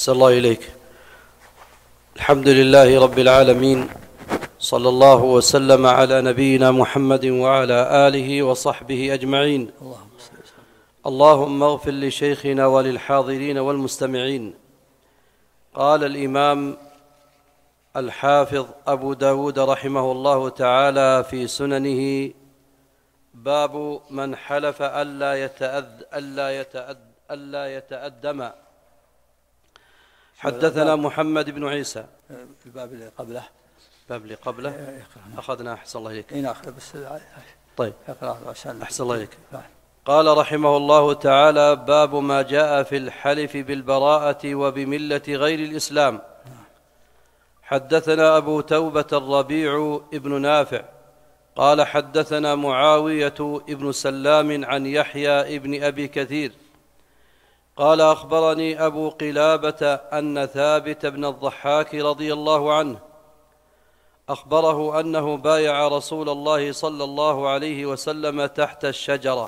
أحسن الله إليك. الحمد لله رب العالمين، صلى الله وسلم على نبينا محمد وعلى آله وصحبه أجمعين. اللهم اغفر لشيخنا وللحاضرين والمستمعين. قال الإمام الحافظ أبو داود رحمه الله تعالى في سننه: باب من حلف ألا يتأدم. حدثنا محمد بن عيسى. الباب اللي قبله. الباب اللي قبله أخذنا. أحسن الله إليك. بس طيب عشان أحسن الله إليك. قال رحمه الله تعالى: باب ما جاء في الحلف بالبراءة وبملة غير الإسلام. حدثنا أبو توبة الربيع ابن نافع قال حدثنا معاوية ابن سلام عن يحيى ابن أبي كثير قال أخبرني أبو قلابة أن ثابت بن الضحاك رضي الله عنه أخبره أنه بايع رسول الله صلى الله عليه وسلم تحت الشجرة،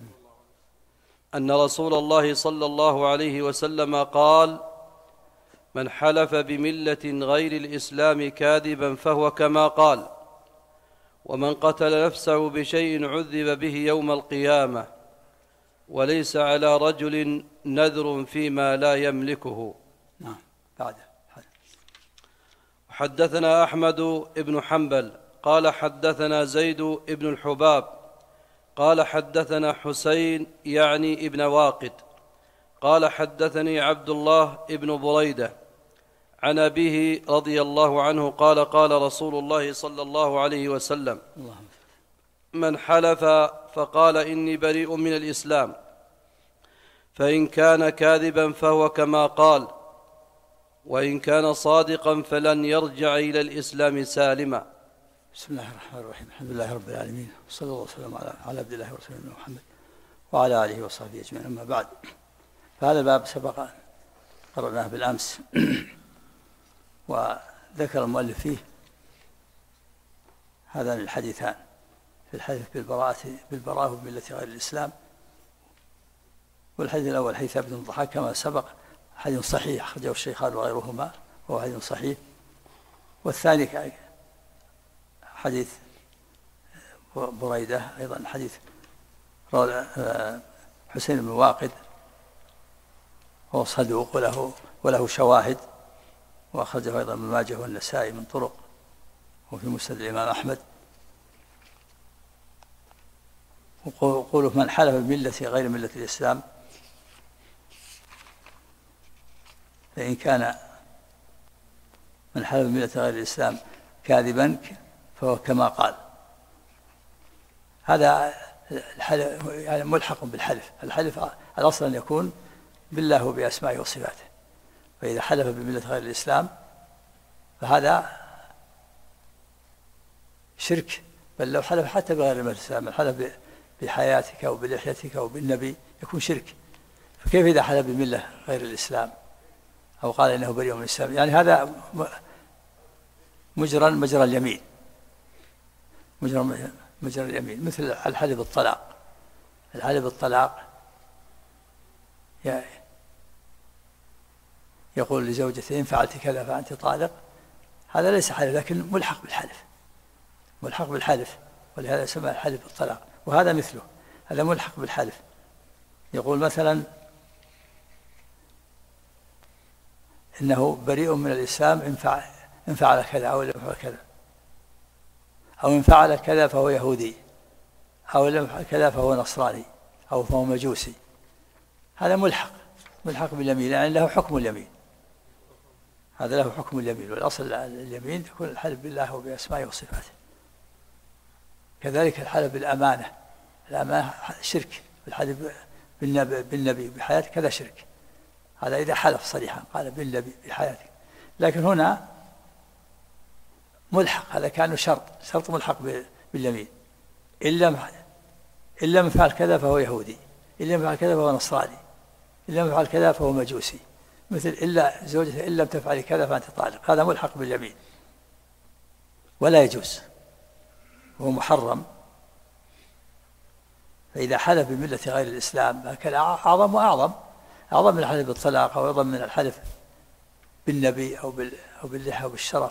أن رسول الله صلى الله عليه وسلم قال: من حلف بملة غير الإسلام كاذبا فهو كما قال، ومن قتل نفسه بشيء عذب به يوم القيامة، وليس على رجل نذر فيما لا يملكه. حدثنا أحمد بن حنبل قال حدثنا زيد بن الحباب قال حدثنا حسين يعني ابن واقد قال حدثني عبد الله بن بريدة عن أبيه رضي الله عنه قال: قال رسول الله صلى الله عليه وسلم: من حلف فقال إني بريء من الإسلام، فإن كان كاذبا فهو كما قال، وإن كان صادقا فلن يرجع إلى الإسلام سالما. بسم الله الرحمن الرحيم. الحمد لله رب العالمين، وصلى الله وسلم على عبد الله ورسوله محمد وعلى آله وصحبه أجمعين. أما بعد، فهذا الباب سبق قرأناه بالأمس وذكر المؤلف فيه هذان الحديثان في الحديث بالبراءة وبملة غير الإسلام. والحديث الأول حديث ثابت بن الضحاك كما سبق، حديث صحيح أخرجه الشيخان وغيرهما وهو حديث صحيح. والثاني حديث بريدة أيضا حديث حسين بن واقد، هو صدوق وله شواهد، وأخرجه أيضا ابن ماجه والنسائي من طرق، وفي مسند الإمام أحمد. وقوله من حلف بملة غير ملة الإسلام، فإن كان من حلف بملة غير الإسلام كاذبا فهو كما قال. هذا الحلف يعني ملحق بالحلف. الحلف الأصل أن يكون بالله وبأسمائه وصفاته، فإذا حلف بملة غير الإسلام فهذا شرك. بل لو حلف حتى بغير ملة الإسلام، حلف بحياتك أو بلحيتك أو بالنبي يكون شرك، فكيف إذا حلف بملة غير الإسلام أو قال إنه بريء من الإسلام؟ يعني هذا مجرى اليمين، مجرى اليمين، مثل الحلف بالطلاق. الحلف بالطلاق يقول لزوجته: إن فعلت كذا فأنت طالق. هذا ليس حلف، لكن ملحق بالحلف، ولهذا يسمى الحلف بالطلاق. وهذا مثله، هذا ملحق بالحلف. يقول مثلا إنه بريء من الإسلام إن فعل كذا أو لم يفعل كذا، أو إن فعل كذا فهو يهودي، أو لم يفعل كذا فهو نصراني، أو فهو مجوسي. هذا ملحق باليمين، يعني له حكم اليمين. هذا له حكم اليمين، والأصل اليمين يكون الحلف بالله وبأسمائه وصفاته. كذلك الحلف بالأمانة، الأمانة شرك. الحلف بالنبي بحياتك كذا شرك، هذا إذا حلف صريحا قال بالنبي بحياتك. لكن هنا ملحق، هذا كأنه شرط ملحق باليمين. إن لم يفعل كذا فهو يهودي، إن لم يفعل كذا فهو نصراني، إن لم يفعل كذا فهو مجوسي. مثل إلا زوجته إن لم تفعل كذا فأنت طالق، هذا ملحق باليمين ولا يجوز، هو محرم. فإذا حلف بملة غير الإسلام هكذا أعظم وأعظم من الحلف بالطلاق، أو أعظم من الحلف بالنبي أو باللحى أو بالشرف،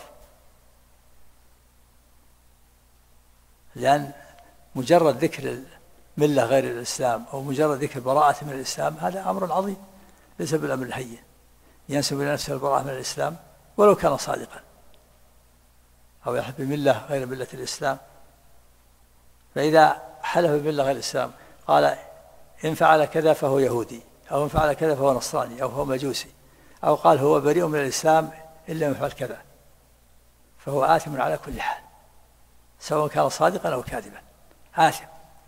لأن مجرد ذكر الملة غير الإسلام أو مجرد ذكر براءة من الإسلام هذا أمر عظيم ليس بالأمر الهين. ينسب إلى نفسه البراءة من الإسلام ولو كان صادقا، أو يحلف بملة غير ملة الإسلام. فإذا حلف بملة غير الإسلام قال إن فعل كذا فهو يهودي، أو إن فعل كذا فهو نصراني، أو هو مجوسي، أو قال هو بريء من الإسلام إن لم يفعل كذا، فهو آثم على كل حال سواء كان صادقا أو كاذبا، آثم.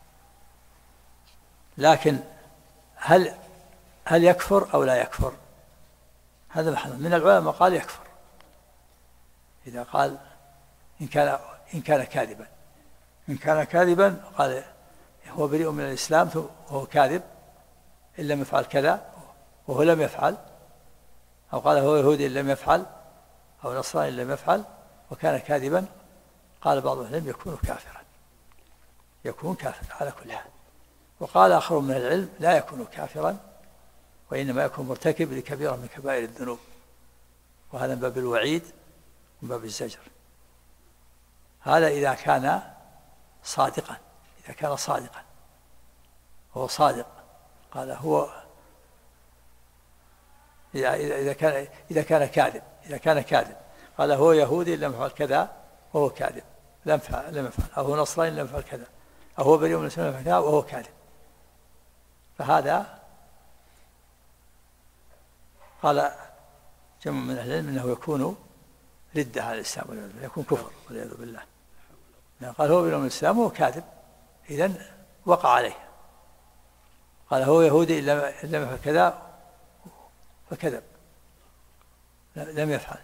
لكن هل يكفر أو لا يكفر؟ هذا محل من العلماء قال يكفر إذا قال إن كان كاذبا. إن كان كاذبا قال هو بريء من الإسلام وهو كاذب إن لم يفعل كذا وهو لم يفعل، أو قال هو يهودي إن لم يفعل، أو نصراني إن لم يفعل وكان كاذبا، قال بعض العلم يكون كافرا على كل حال. وقال آخر من العلم لا يكون كافرا، وإنما يكون مرتكب لكبيرة من كبائر الذنوب، وهذا من باب الوعيد ومن باب الزجر. هذا إذا كان صادقا، هو صادق، قال هو إذا كان كاذب قال هو يهودي لم يفعل كذا وهو كاذب لم يفعل، أو هو نصراني لم يفعل كذا، أو هو بريء من الإسلام لم يفعل كذا وهو كاذب، فهذا قال جمع من أهل العلم أنه يكون ردة على الإسلام، يكون كفر والعياذ بالله. قال هو بريء من الإسلام وهو كاذب، إذن وقع عليه. قال هو يهودي إن لم يفعل كذا فكذب لم يفعل،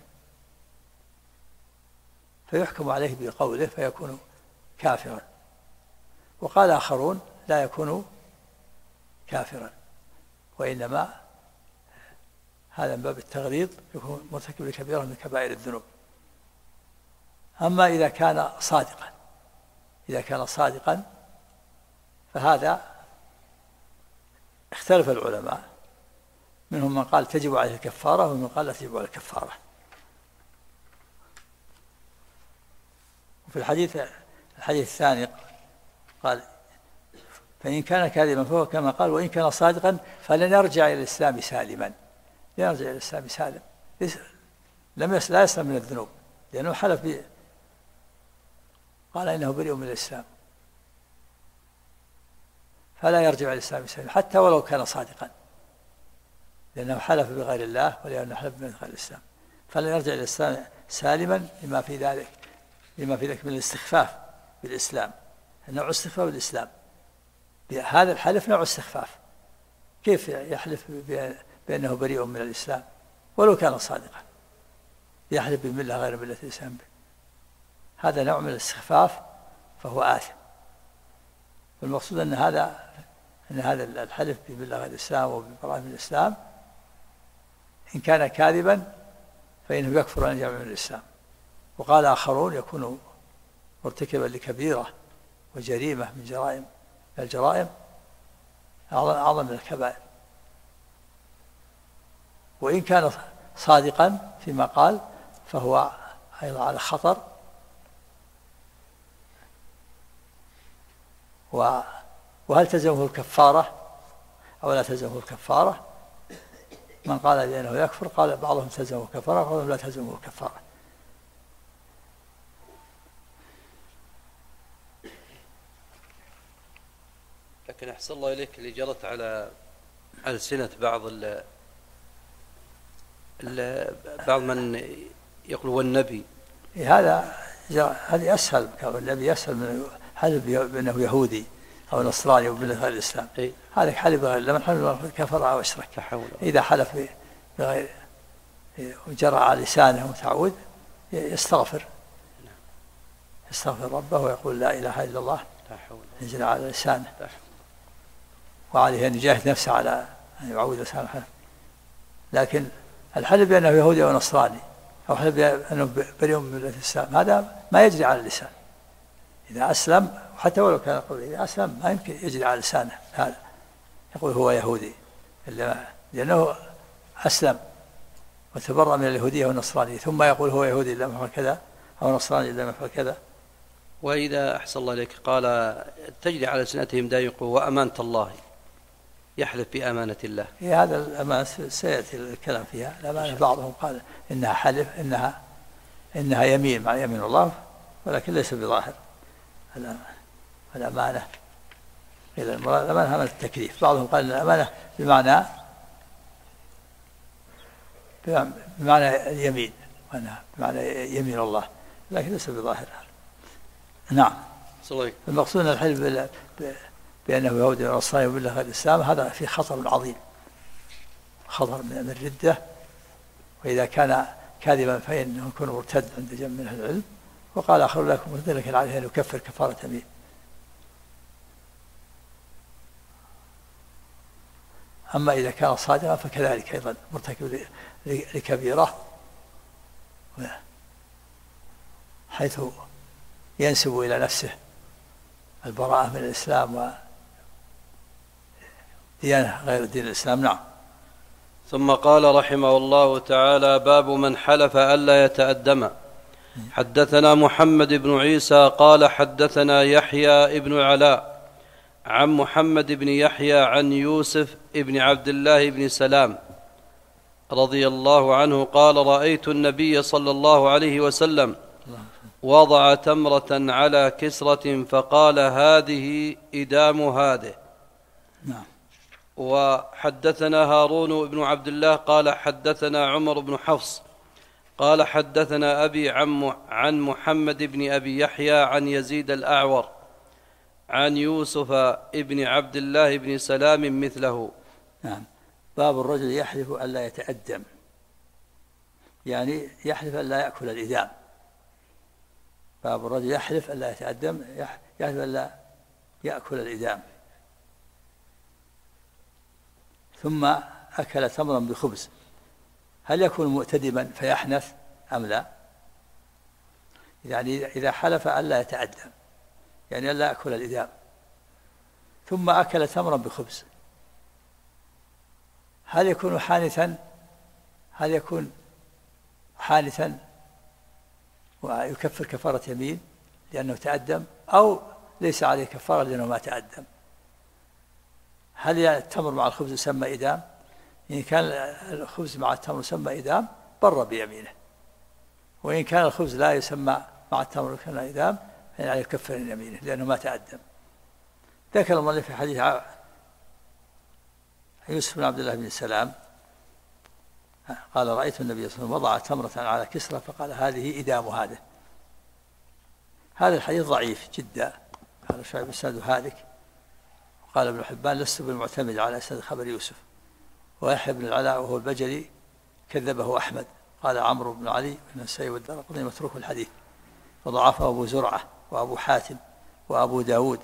فيحكم عليه بقوله فيكون كافرا. وقال آخرون لا يكون كافرا، وإنما هذا من باب التغليظ، يكون مرتكب لكبيرة من كبائر الذنوب. أما إذا كان صادقا فهذا اختلف العلماء، منهم من قال تجب عليه الكفارة ومن قال لا تجب عليه الكفارة. وفي الحديث الثاني قال فإن كان كاذبا فهو كما قال، وإن كان صادقا فلن يرجع إلى الإسلام سالما، لا يسلم من الذنوب، لأنه حلف قال إنه بريء من الإسلام، فلا يرجع إلى الإسلام سالما حتى ولو كان صادقا، لأنه حلف بغير الله ولأنه حلف بغير الإسلام، فلا يرجع إلى الإسلام سالما لما في ذلك من الاستخفاف بالإسلام. نوع استخفاف بالإسلام، هذا الحلف نوع استخفاف. كيف يحلف بأنه بريء من الإسلام ولو كان صادقا؟ يحلف بملة غير ملة الإسلام، هذا نوع من الاستخفاف فهو آثم. والمقصود أن هذا الحلف بملة غير الإسلام وببراءة من الإسلام إن كان كاذبا فإنه يكفر أن يجمع من الإسلام. وقال آخرون يكون مرتكبا لكبيرة وجريمة من الجرائم أعظم من الكبائر. وإن كان صادقا فيما قال فهو أيضا على خطر، وهل تلزمه الكفارة أو لا تلزمه الكفارة؟ من قال بأنه يكفر قال بعضهم تلزمه الكفارة وبعضهم لا تلزمه الكفارة. لكن أحسن الله إليك اللي جرت على ألسنة بعض من يقول والنبي، هذه أسهل، النبي أسهل من حلف بأنه يهودي أو نصراني أو بغير الإسلام. هذا حلف بغير، لمن حلف كفر أو أشرك. إذا حلف بغير وجرى على لسانه متعود يستغفر ربه ويقول لا إله إلا الله يجرى على لسانه، وعليه أن يجاهد نفسه على أن يعود لسانه الحلف. لكن الحلف بأنه يهودي أو نصراني أو حلف بأنه بريء من الإسلام هذا ما يجري على اللسان. إذا أسلم حتى ولو كان يقول إذا أسلم ما يمكن يجري على لسانه هذا يقول هو يهودي، لأنه أسلم وتبرأ من اليهودية والنصرانية، ثم يقول هو يهودي إلا ما فعل كذا أو نصراني إلا ما فعل كذا. وإذا أحسن الله إليك قال تجري على سنتهم دائما وأمانة الله، يحلف بأمانة الله. هي هذا الأمانة سيأتي الكلام فيها. الأمانة بعضهم قال إنها حلف، إنها يمين مع يمين الله، ولكن ليس بظاهر الأمانة. إلى المراد الأمانة أمانة التكليف. بعضهم قال إن الأمانة بمعنى اليمين، بمعنى يمين الله، لكن ليس بظاهر. نعم. المقصود أن الحلف بأنه يهودي ونصراني وبالله غير الإسلام هذا في خطر عظيم، خطر من الردة، وإذا كان كاذبا فإنه يكون مرتد عند جمع من أهل العلم. وقال آخر لكم مرتد لكن عليه أن يكفر كفارة يمين. أما إذا كان صادقا فكذلك أيضا مرتكب لكبيرة، حيث ينسب إلى نفسه البراءة من الإسلام وديانة غير دين الإسلام. نعم. ثم قال رحمه الله تعالى: باب من حلف ألا يتأدم. حدثنا محمد بن عيسى قال حدثنا يحيى بن علاء عن محمد بن يحيى عن يوسف بن عبد الله بن سلام رضي الله عنه قال: رأيت النبي صلى الله عليه وسلم وضع تمرة على كسرة فقال: هذه إدام هذه. نعم. وحدثنا هارون بن عبد الله قال حدثنا عمر بن حفص قال حدثنا أبي عن محمد بن أبي يحيى عن يزيد الأعور عن يوسف بن عبد الله بن سلام مثله. نعم. باب الرجل يحلف ألا يتأدم، يعني يحلف ألا يأكل الإدام. باب الرجل يحلف ألا يتأدم، يحلف ألا يأكل الإدام. ثم أكل تمرا بخبز، هل يكون مؤتدما فيحنث أم لا؟ يعني إذا حلف ألا يتأدم يعني ألا يأكل الإدام، ثم أكل تمرا بخبز، هل يكون حانثا ويكفر كفارة يمين لأنه تأدم، أو ليس عليه كفارة لأنه ما تأدم؟ هل التمر مع الخبز يسمى إدام؟ إن كان الخبز مع التمر يسمى إدام بر بيمينه، وإن كان الخبز لا يسمى مع التمر يسمى إدام فإنه يكفر يمينه لأنه ما تأدم. ذكر المؤلف في حديث يوسف بن عبد الله بن سلام قال: رأيت النبي صلى الله عليه وسلم وضع تمرة على كسرة فقال: هذه إدام هذه. هذا الحديث ضعيف جدا، قال شعيب إسناده هالك. قال ابن حبان: لست بالمعتمد على إسناد خبر يوسف. ويحيى بن العلاء وهو البجلي كذبه أحمد. قال عمرو بن علي بن السيب والدارقطني متروك الحديث، وضعفه أبو زرعة وأبو حاتم وأبو داود،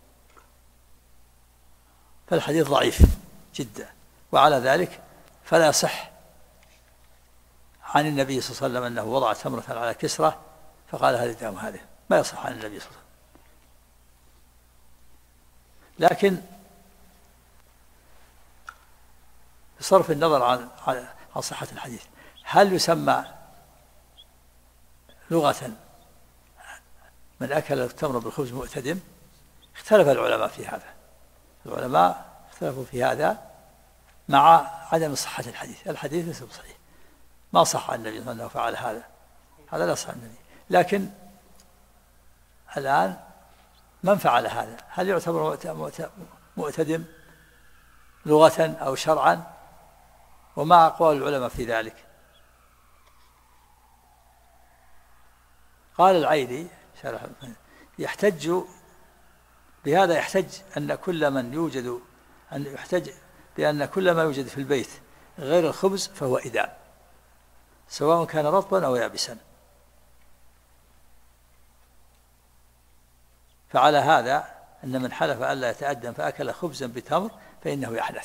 فالحديث ضعيف جدا. وعلى ذلك فلا يصح عن النبي صلى الله عليه وسلم أنه وضع تمرة على كسرة فقال: هذه دام هذه، ما يصح عن النبي صلى الله عليه وسلم. لكن بصرف النظر عن صحة الحديث، هل يسمى لغة من أكل التمر بالخبز مؤتدم؟ اختلف العلماء في هذا، العلماء اختلفوا في هذا مع عدم صحة الحديث. الحديث ليس بصحيح، ما صح عن النبي صلى الله عليه وسلم فعل هذا لا صح عن النبي. لكن الآن من فعل هذا هل يعتبر مؤتدم لغة أو شرعا؟ وما أقوال العلماء في ذلك. قال العيني يحتج بهذا، يحتج أن كل من يوجد يحتج بأن كل ما يوجد في البيت غير الخبز فهو إدام، سواء كان رطبا أو يابسا. فعلى هذا أن من حلف ألا يتأدم فأكل خبزا بتمر فإنه يحنث.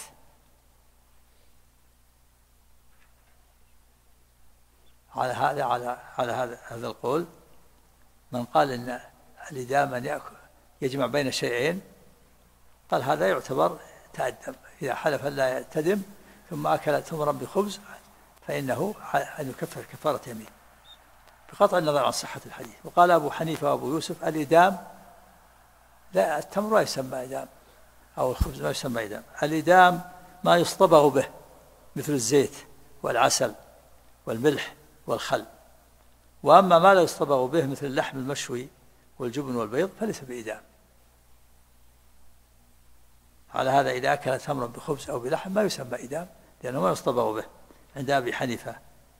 على هذا القول من قال إن الإدام أن يأكل يجمع بين شيئين، قال هذا يعتبر تأدم. إذا حلف ألا يتدم ثم أكل تمرا بخبز فإنه أن يكفر كفارة يمين بقطع النظر عن صحة الحديث. وقال أبو حنيفة وأبو يوسف الإدام لا، التمر لا يسمى إدام، أو الخبز لا يسمى إدام. الإدام ما يصطبغ به مثل الزيت والعسل والملح والخل. وأما ما لا يصطبغ به مثل اللحم المشوي والجبن والبيض فليس بإدام. على هذا إذا أكل تمرا بخبز أو بلحم ما يسمى إدام، لأنه ما يصطبغ به عند أبي حنيفة.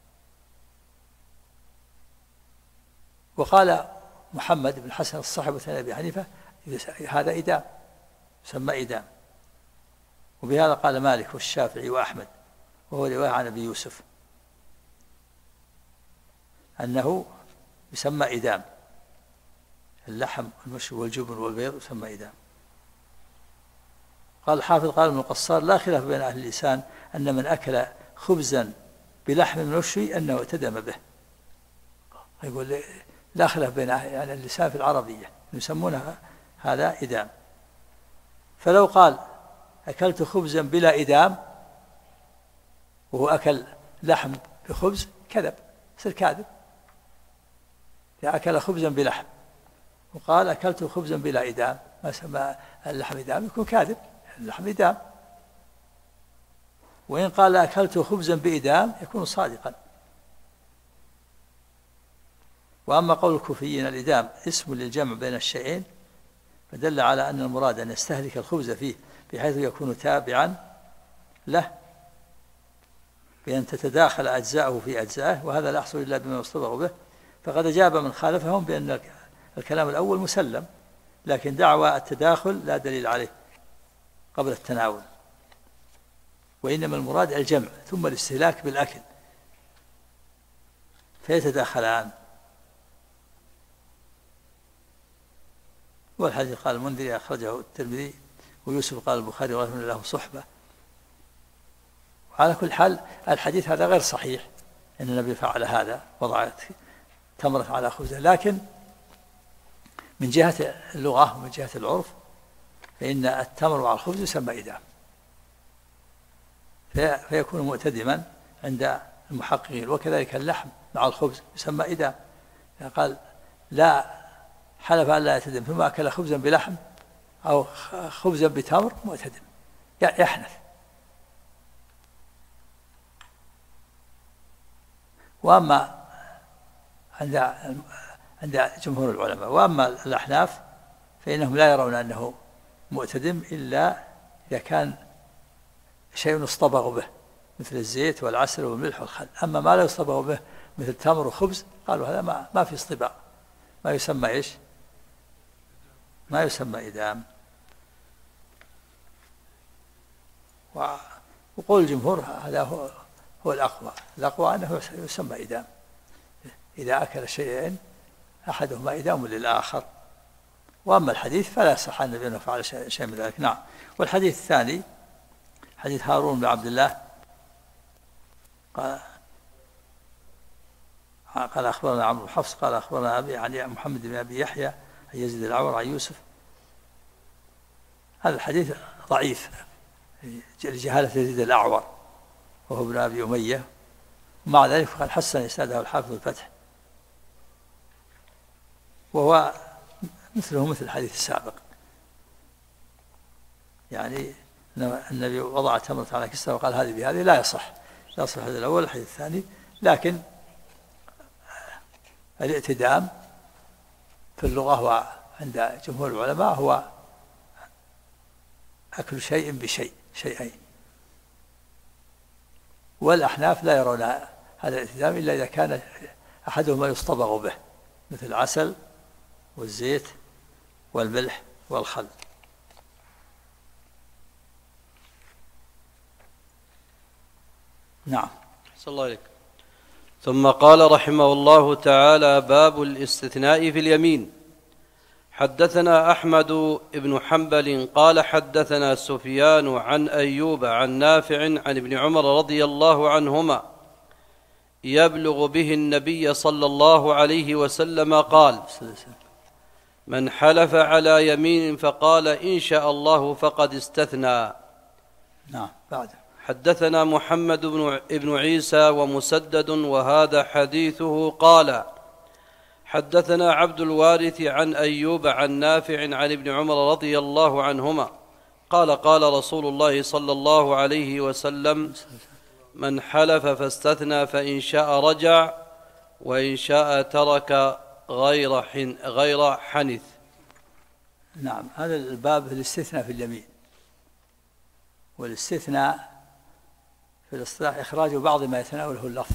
وقال محمد بن حسن الصاحب الثاني أبي حنيفة هذا إدام، يسمى إدام. وبهذا قال مالك والشافعي وأحمد، وهو رواية عن أبي يوسف أنه يسمى إدام، اللحم والمشوي والجبن والبيض يسمى إدام. قال الحافظ قال ابن القصار لا خلاف بين أهل اللسان أن من أكل خبزا بلحم مشوي أنه اتدم به. يقول لا خلاف بين يعني اللسان في العربية يسمونها هذا إدام. فلو قال أكلت خبزا بلا إدام وهو أكل لحم بخبز كذب، يصير كاذب. أكل خبزا بلحم وقال أكلت خبزا بلا إدام، ما سمى اللحم إدام يكون كاذب، اللحم إدام. وإن قال أكلت خبزا بإدام يكون صادقا. وأما قول الكوفيين الإدام اسم للجمع بين الشيئين فدل على أن المراد أن يستهلك الخبز فيه بحيث يكون تابعا له بأن تتداخل أجزاءه في أجزائه، وهذا لا يحصل إلا بما يصطبغ به. فقد أجاب من خالفهم بأن الكلام الأول مسلم، لكن دعوى التداخل لا دليل عليه قبل التناول، وإنما المراد الجمع ثم الاستهلاك بالأكل فيتداخلان. والحديث قال المنذري أخرجه الترمذي ويوسف قال البخاري رحمه الله صحبة. وعلى كل حال الحديث هذا غير صحيح أن النبي فعل هذا، وضع تمرة على خبزه، لكن من جهة اللغة ومن جهة العرف فإن التمر مع الخبز يسمى إدام، فيكون مؤتدما عند المحققين. وكذلك اللحم مع الخبز يسمى إدام. قال لا حلف أن لا يتدم ثم أكل خبزا بلحم أو خبزا بتمر مؤتدم يحنث. وأما عند جمهور العلماء، وأما الأحناف فإنهم لا يرون أنه مؤتدم إلا إذا كان شيء يصطبغ به مثل الزيت والعسل والملح والخل. أما ما لا يصطبغ به مثل تمر وخبز قالوا هذا ما في اصطباغ، ما يسمى إيش؟ ما يسمى إدام. وقول الجمهور هذا هو الأقوى أنه يسمى إدام إذا أكل شيئين أحدهما إدام للآخر. وأما الحديث فلا يصح أن النبي فعل شيء من ذلك. نعم. والحديث الثاني حديث هارون بن عبد الله قال أخبرنا عمرو بن حفص قال أخبرنا أبي عن محمد بن أبي يحيى عن يزيد الأعور عن يوسف. هذا الحديث ضعيف لجهالة يزيد الأعور وهو ابن أبي أمية، ومع ذلك قال حسن إسناده الحافظ الفتح، وهو مثله مثل الحديث السابق، يعني النبي وضع تمرة على كسرة وقال هذه بهذه لا يصح الحديث الأول الحديث الثاني. لكن الائتدام في اللغة وعند جمهور العلماء هو أكل شيء بشيء، شيئين. والأحناف لا يرون هذا الائتدام إلا إذا كان أحدهما يصطبغ به مثل العسل والزيت والملح والخل. نعم. صلى الله عليك. ثم قال رحمه الله تعالى: باب الاستثناء في اليمين. حدثنا أحمد بن حنبل قال حدثنا سفيان عن أيوب عن نافع عن ابن عمر رضي الله عنهما يبلغ به النبي صلى الله عليه وسلم قال: من حلف على يمين فقال إن شاء الله فقد استثنى. نعم. بعد حدثنا محمد بن عيسى ومسدد وهذا حديثه قال حدثنا عبد الوارث عن أيوب عن نافع عن ابن عمر رضي الله عنهما قال قال رسول الله صلى الله عليه وسلم من حلف فاستثنى فإن شاء رجع وإن شاء ترك غير حنث. نعم، هذا الباب الاستثناء في اليمين، والاستثناء في الاصطلاح إخراج بعض ما يتناوله اللفظ.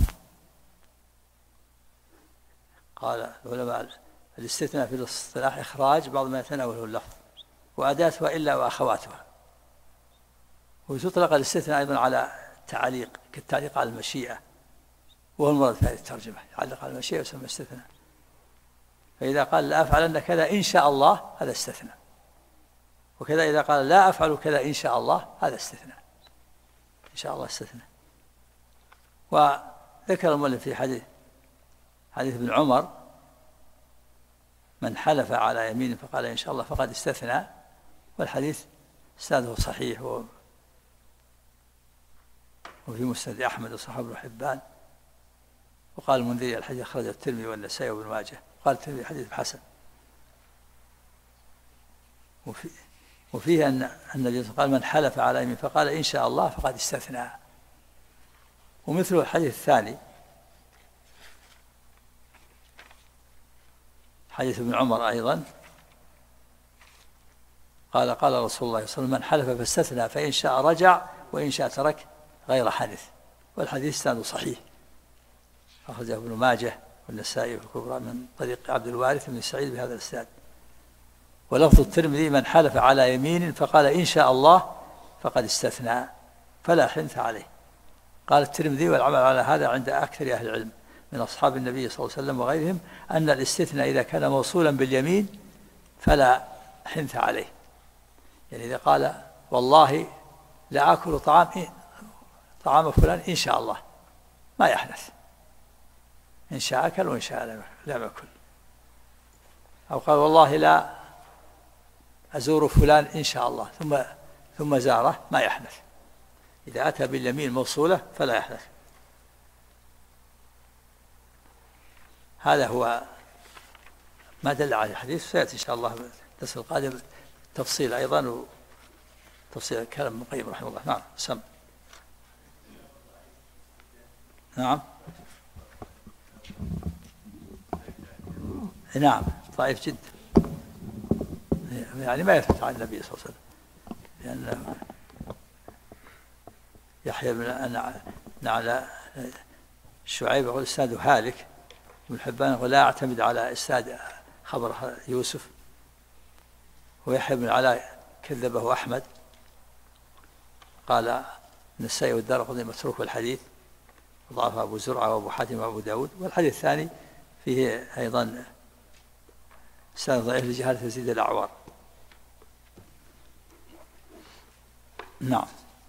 قال العلماء الاستثناء في الاصطلاح إخراج بعض ما يتناوله اللفظ وأداتها إلا وأخواتها. وتطلق الاستثناء أيضا على تعليق كالتعليق على المشيئة، وهو المراد في هذه الترجمة، يعلق على المشيئة يسمى استثناء. فإذا قال لا أفعلن كذا إن شاء الله هذا استثناء، وكذا إذا قال لا أفعل كذا إن شاء الله هذا استثناء، إن شاء الله استثناء. وذكر المؤلف في حديث ابن عمر من حلف على يمين فقال إن شاء الله فقد استثنى، والحديث إسناده صحيح وفي مسند أحمد وصححه ابن حبان. وقال المنذري الحديث أخرجه الترمذي والنسائي وابن ماجه، قال الترمذي حديث حسن. وفيه أن النبي قال من حلف على يمين فقال إن شاء الله فقد استثنى. ومثله الحديث الثاني حديث ابن عمر أيضا قال قال رسول الله صلى الله عليه وسلم من حلف فاستثنى فإن شاء رجع وإن شاء ترك غير حنث، والحديث إسناده صحيح، أخرجه ابن ماجه والنسائي في الكبرى من طريق عبد الوارث بن سعيد بهذا الإسناد. ولفظ الترمذي من حلف على يمين فقال إن شاء الله فقد استثنى فلا حنث عليه. قال الترمذي والعمل على هذا عند أكثر أهل العلم من أصحاب النبي صلى الله عليه وسلم وغيرهم أن الاستثناء إذا كان موصولا باليمين فلا حنث عليه. يعني إذا قال والله لا آكل طعام فلان إن شاء الله ما يحنث، إن شاء أكل وإن شاء لم يأكل. أو قال والله لا أزور فلان إن شاء الله ثم زاره ما يحنث. إذا أتى باليمين موصولة فلا يحنث. هذا هو ما دل على الحديث. سيأتي إن شاء الله في الدرس القادم تفصيل أيضا وتفصيل كلام ابن القيم رحمه الله. نعم سم. نعم نعم ضعيف جدا، يعني ما يثبت عن النبي صلى الله عليه وسلم، لأن يحيى بن على شعيب يقول إسناده هالك، ابن حبان يقول لا أعتمد على إسناد خبر يوسف، ويحيى بن علاء كذبه أحمد، قال النسائي والدارقطني متروك الحديث، ضعف أبو زرعة وأبو حاتم وأبو داود. والحديث الثاني فيه أيضا إسناد ضعيف لجهالة يزيد الأعوار. نعم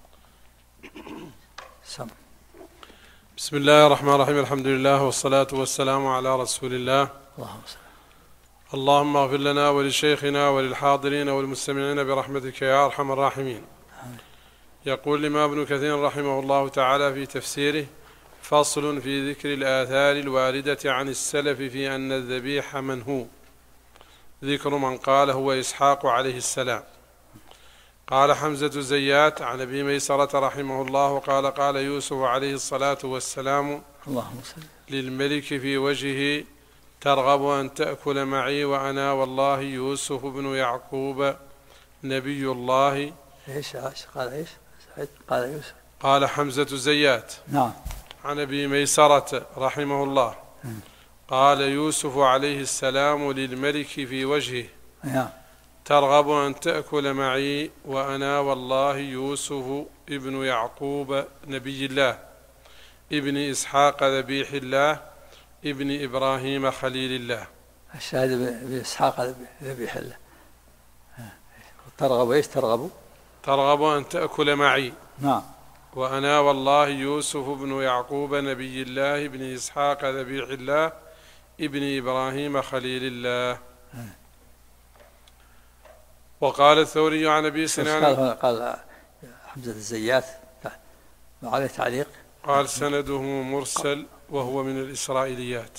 سم. بسم الله الرحمن الرحيم، الحمد لله والصلاة والسلام على رسول الله. اللهم اغفر لنا ولشيخنا وللحاضرين والمستمعين برحمتك يا أرحم الراحمين. يقول الإمام ابن كثير رحمه الله تعالى في تفسيره: فصل في ذكر الآثار الواردة عن السلف في أن الذبيح منهو. ذكر من قال هو إسحاق عليه السلام. قال حمزة الزيات عن أبي ميسرة رحمه الله قال قال يوسف عليه الصلاة والسلام للملك في وجهه: ترغب أن تأكل معي وأنا والله يوسف بن يعقوب نبي الله. إيش قال إيش؟ قال يوسف. قال حمزة الزيات نعم عن أبي ميسرة رحمه الله قال يوسف عليه السلام للملك في وجهه: ترغب أن تأكل معي وأنا والله يوسف ابن يعقوب نبي الله ابن إسحاق ذبيح الله ابن إبراهيم خليل الله. الشاهد بإسحاق ذبيح الله. ترغب إيش؟ ترغب أن تأكل معي. نعم. وأنا والله يوسف بن يعقوب نبي الله ابن إسحاق ذبيح الله ابن إبراهيم خليل الله. وقال الثوري عن أبي سنان. قال حمزة الزيات وعليه تعليق. قال سنده مرسل وهو من الإسرائيليات.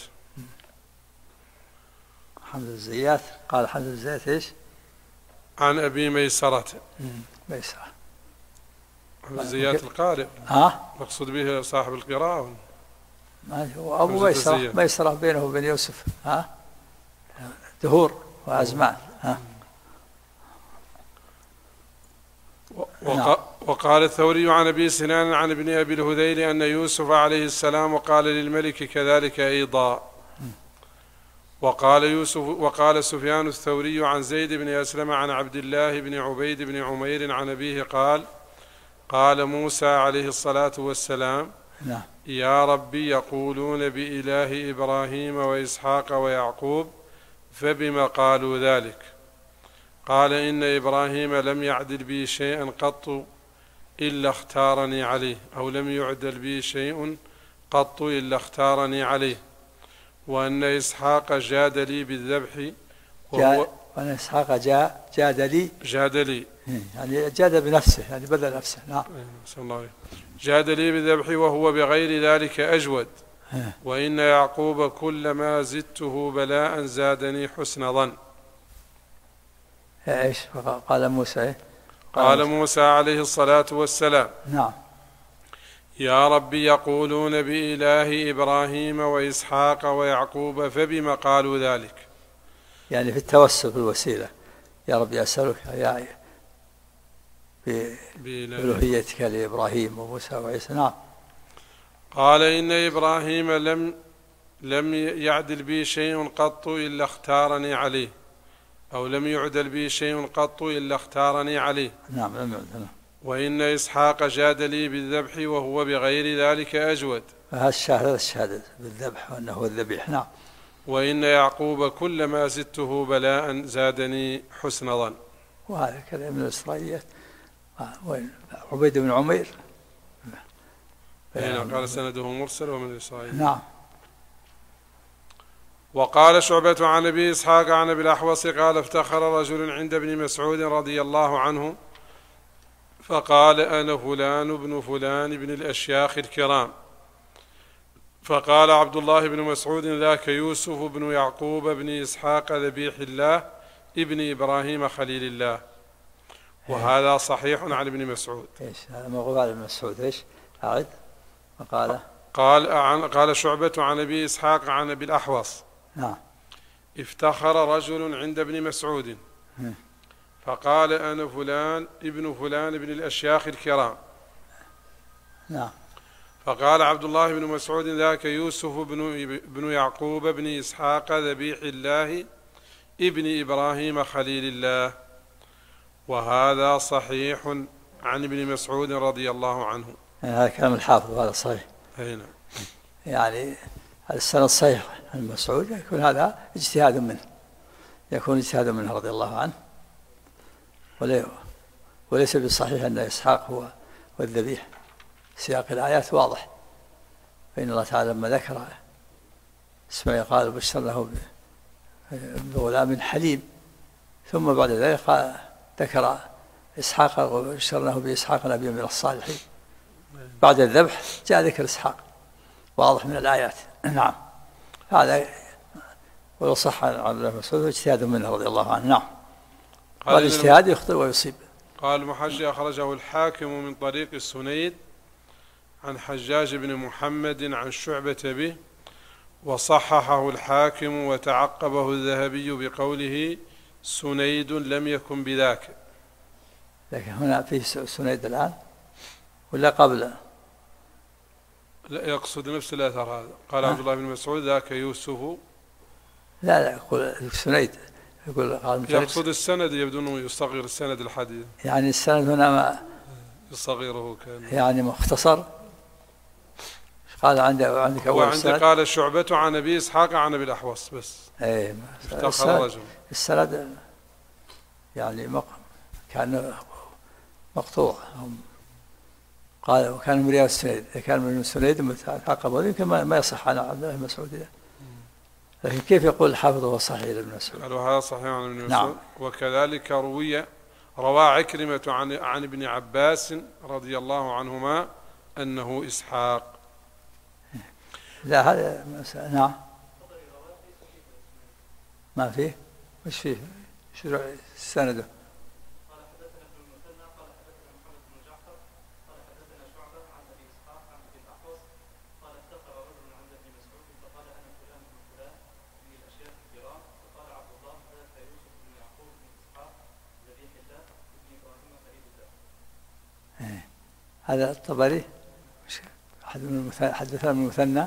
حمد الزيات قال حمد الزيات إيش؟ عن أبي ميسرة. ميسرة. حمد الزيات القارئ. مقصود به صاحب القراءة. هو أبو ميسرة. ميسرة بينه وبين يوسف دهور وأزمان. وقال الثوري عن أبي سنان عن ابن أبي الهذيل أن يوسف عليه السلام وقال للملك كذلك أيضا. وقال سفيان الثوري عن زيد بن أسلم عن عبد الله بن عبيد بن عمير عن أبيه قال موسى عليه الصلاة والسلام يا ربي يقولون بإله إبراهيم وإسحاق ويعقوب فبما قالوا ذلك؟ قال إن إبراهيم لم يعدل بي شيئا قط إلا اختارني عليه، أو لم يعدل بي شيء قط إلا اختارني عليه، وأن إسحاق جاد لي بالذبح وأن إسحاق جاد لي يعني جاد بنفسه، يعني بذل نفسه. نعم. جاد لي بالذبح وهو بغير ذلك أجود، وإن يعقوب كلما زدته بلاء زادني حسن ظن. ايش قال موسى؟ قال موسى عليه الصلاة والسلام نعم يا ربي يقولون بإله إبراهيم وإسحاق ويعقوب فبما قالوا ذلك؟ يعني في التوسل في الوسيلة. يا ربي أسألك يا بألوهيتك لإبراهيم وموسى وعيسى. نعم. قال إن إبراهيم لم يعدل بي شيء قط إلا اختارني عليه، أو لم يعدل بي شيء قط إلا اختارني عليه. نعم لم يعدل. وإن إسحاق جاد لي بالذبح وهو بغير ذلك أجود. هذا الشهادة بالذبح وأنه هو الذبيح. نعم. وإن يعقوب كلما زدته بلاء زادني حسن ظن. وهذا كلام من الإسرائيليات. وين عبيد بن عمير؟ قال سنده مرسل ومن إسرائيل. نعم. وقال شعبة عن أبي إسحاق عن أبي الأحوص قال افتخر رجل عند ابن مسعود رضي الله عنه فقال أنا فلان بن فلان بن الأشياخ الكرام. فقال عبد الله بن مسعود ذاك يوسف بن يعقوب بن إسحاق ذبيح الله ابن إبراهيم خليل الله. وهذا صحيح عن ابن مسعود. ايش هذا موقوف على ابن مسعود؟ ايش أعد؟ قال شعبة عن أبي إسحاق عن أبي الأحوص نعم افتخر رجل عند ابن مسعود فقال أنا فلان ابن فلان ابن الأشياخ الكرام. نعم. فقال عبد الله بن مسعود ذاك يوسف بن يعقوب بن إسحاق ذبيح الله ابن إبراهيم خليل الله. وهذا صحيح عن ابن مسعود رضي الله عنه. هذا كلام الحافظ وهذا صحيح. هنا يعني السند صحيح عن مسعود يكون هذا اجتهاد منه، يكون اجتهاد منه رضي الله عنه، وليس بالصحيح أن إسحاق هو الذبيح. سياق الآيات واضح، فإن الله تعالى لما ذكر إسماعيل قال بشرناه بغلام حليم، ثم بعد ذلك ذكر إسحاق وبشرناه بإسحاق نبيا من الصالحين. بعد الذبح جاء ذكر إسحاق واضح من الآيات. نعم. هذا ولو صح عن عبد الله مسعود اجتهاد منه رضي الله عنه. نعم. والاجتهاد يخطئ ويصيب. قال المحجي أخرجه الحاكم من طريق السنيد عن حجاج بن محمد عن شعبة به، وصححه الحاكم وتعقبه الذهبي بقوله سنيد لم يكن بذاك. لكن هنا في سنيد الآن ولا قبل؟ لا يقصد نفس الأثر هذا. قال عبد الله بن مسعود ذاك يوسف. لا يقول سنيد، يقول يقصد السند، يبدو أنه يصغر السند الحديث. يعني السند هنا ما يصغره كان يعني مختصر. قال عندك أول السند قال شعبة عن أبي إسحاق عن أبي الأحوص بس. إيه السند يعني كان مقطوع. قال وكان من رياض السنيد، كان من السنيد متعقب، يمكن ما يصح عن عبد الله بن مسعود. لكن كيف يقول الحافظ هو صحيح لابن مسعود؟ قالوا هذا صحيح عن ابن مسعود. نعم. وكذلك روى عكرمة عن ابن عباس رضي الله عنهما أنه إسحاق. لا هذا نعم ما فيه. وش فيه؟ شو سنده؟ هذا الطبري حدثنا من المثنى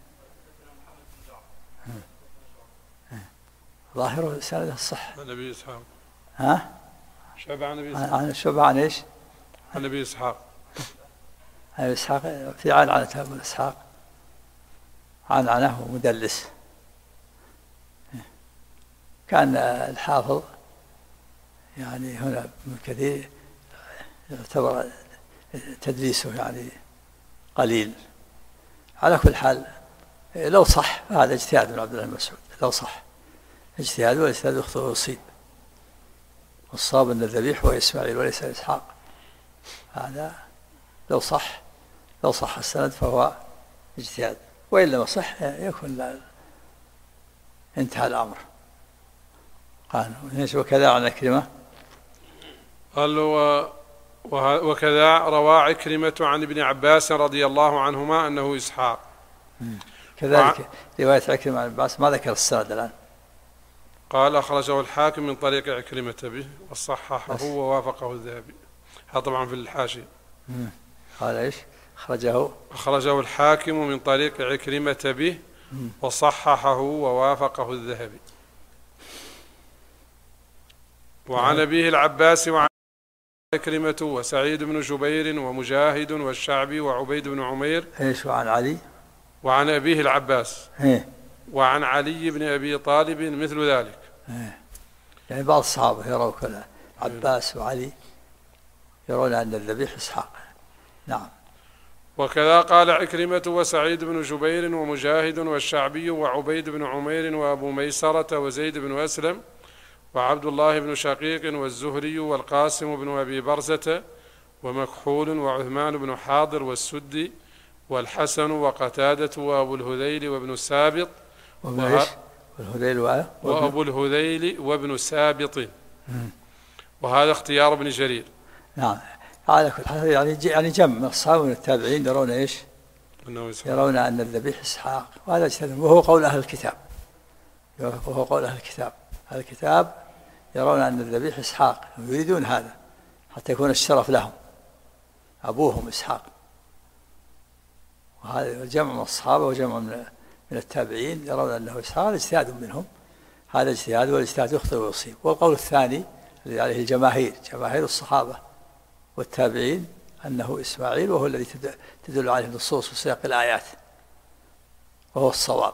ظاهره سنده الصح. عن أبي إسحاق. ها؟ شعبة عن أبي إسحاق. عن شعبة عن إيش؟ عن أبي إسحاق. عن إسحاق في عنعنة أبو إسحاق، عنعنه مدلس. كان الحافظ يعني هنا ابن كثير يعتبر تدليسه يعني قليل. على كل حال لو صح هذا اجتهاد من عبد الله بن مسعود، لو صح اجتهاد، والاجتهاد يخطئ ويصيب، والصواب أن الذبيح هو إسماعيل وليس إسحاق. هذا لو صح السند فهو اجتهاد، وإن لم يصح يكون انتهى الأمر. قال وكذا عن عكرمة. قال وكذا روى عكرمة عن ابن عباس رضي الله عنهما أنه إسحاق. كذلك رواية عكرمة عن عباس ما ذكر السند الآن. قال أخرجه الحاكم من طريق عكرمة به وصححه ووافقه الذهبي. هذا طبعا في الحاشية. قال إيش؟ أخرجه الحاكم من طريق عكرمة به وصححه ووافقه الذهبي. وعن أبيه العباس وعن عكرمة وسعيد بن جبير ومجاهد والشعبي وعبيد بن عمير. إيش؟ وعن علي. وعن أبيه العباس. وعن علي بن أبي طالب مثل ذلك. يعني بعض الصحابة يرون كذا، عباس وعلي يرون أن الذبيح إسحاق. نعم. وكذا قال عكرمة وسعيد بن جبير ومجاهد والشعبي وعبيد بن عمير وأبو ميسرة وزيد بن أسلم وعبد الله بن شقيق والزهري والقاسم بن أبي برزة ومكحول وعثمان بن حاضر والسدي والحسن وقتادة وأبو الهذيل وابن سابط وأبو الهذيل وابن سابط. وهذا اختيار ابن جرير. نعم. على كل حال يعني جمع من الصحابة من التابعين يرون إيش؟ يرون أن الذبيح إسحاق، وهذا اجتهاد، وهو قول أهل الكتاب يرون أن الذبيح إسحاق، يريدون هذا حتى يكون الشرف لهم، أبوهم إسحاق. وهذا جمع من الصحابة وجمع من التابعين يرون أنه إسحاق، هذا اجتهاد منهم، هذا اجتهاد، والاجتهاد يخطئ ويصيب. والقول الثاني الذي عليه جماهير الصحابة والتابعين أنه إسماعيل، وهو الذي تدل عليه النصوص وسياق الآيات، وهو الصواب.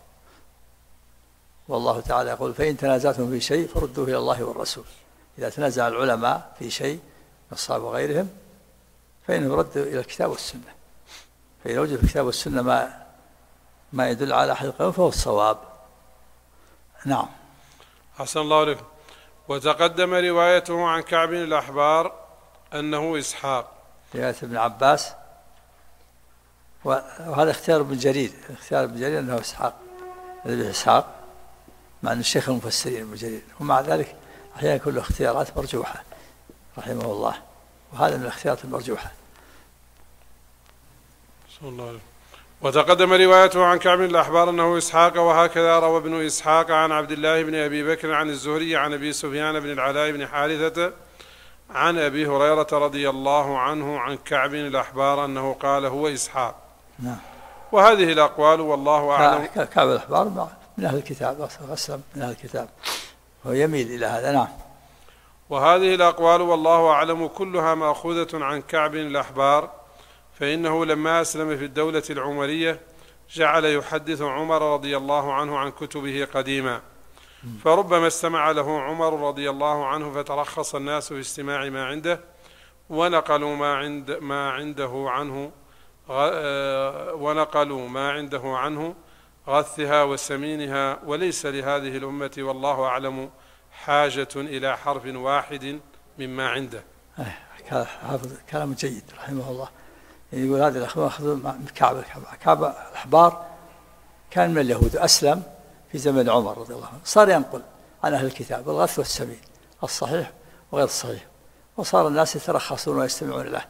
والله تعالى يقول فإن تنازعتم في شيء فردوه إلى الله والرسول. إذا تنازع العلماء في شيء من الصحابة وغيرهم فإنه يرد إلى الكتاب والسنة، فإذا وجد في الكتاب والسنة ما يدل على أحد القول فهو الصواب. نعم. أحسن الله عليكم. وتقدم روايته عن كعب الأحبار أنه إسحاق. رواية ابن عباس، وهذا اختيار ابن جرير أنه إسحاق، الذبيح إسحاق، مع أن الشيخ المفسرين ابن جرير، ومع ذلك أحيانا كل اختيارات مرجوحة رحمه الله، وهذا من الاختيارات المرجوحة. صلى الله عليه. وتقدم روايته عن كعب الأحبار أنه إسحاق. وهكذا روى ابن إسحاق عن عبد الله بن أبي بكر عن الزهري عن أبي سفيان بن العلاء بن حارثة عن أبي هريرة رضي الله عنه عن كعب الأحبار أنه قال هو إسحاق. نعم. وهذه الأقوال والله أعلم. كعب الأحبار من أهل الكتاب، أسلم من أهل الكتاب، هو يميل إلى هذا. نعم. وهذه الأقوال والله أعلم كلها مأخوذة عن كعب الأحبار، فإنه لما أسلم في الدولة العمرية جعل يحدث عمر رضي الله عنه عن كتبه قديما، فربما استمع له عمر رضي الله عنه فترخص الناس في استماع ما عنده، ونقلوا ما عنده عنه غثها وسمينها، وليس لهذه الأمة والله أعلم حاجة إلى حرف واحد مما عنده. حافظ كلام جيد رحمه الله، يقول هذه الأخبار أخذوا من كعب الأحبار كان من اليهود، أسلم في زمن عمر رضي الله عنه، صار ينقل عن أهل الكتاب الغث والسمين، الصحيح وغير الصحيح، وصار الناس يترخصون ويستمعون له،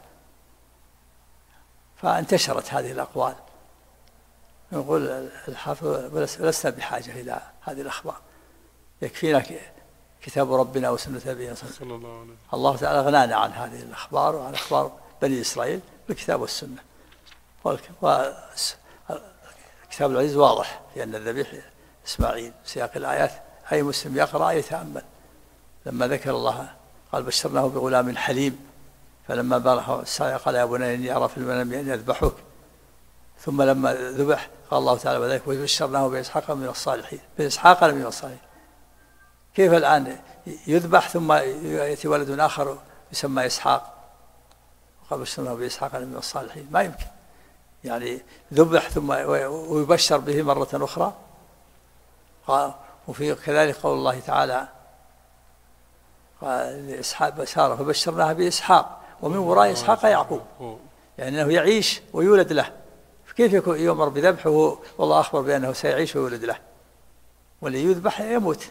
فانتشرت هذه الأقوال. يقول الحافظ لسنا بحاجة إلى هذه الأخبار، يكفينا كتاب ربنا وسنة نبينا صلى الله عليه وسلم. الله تعالى غنانا عن هذه الأخبار وعن أخبار بني إسرائيل بالكتاب والسنة. والكتاب العزيز واضح في أن الذبيح إسماعيل، سياق الآيات أي مسلم يقرأ يتأمل. لما ذكر الله قال بشرناه بغلام حليم، فلما بلغ السعي قال يا بني إني أرى في المنام أن يذبحك، ثم لما ذبح قال الله تعالى وذلك وبشرناه بإسحاق من الصالحين، بإسحاق من الصالحين. كيف الآن يذبح ثم يأتي ولد آخر يسمى إسحاق وقال بشرناه بإسحاق من الصالحين؟ ما يمكن، يعني ذبح ثم ويبشر به مرة أخرى. وفي كذلك قول الله تعالى قال لإسحاق بشارة فبشرناها بإسحاق ومن وراء إسحاق يعقوب، يعني أنه يعيش ويولد له. كيف يكون يؤمر بذبحه والله أخبر بأنه سيعيش ويولد له، واللي يذبح يموت؟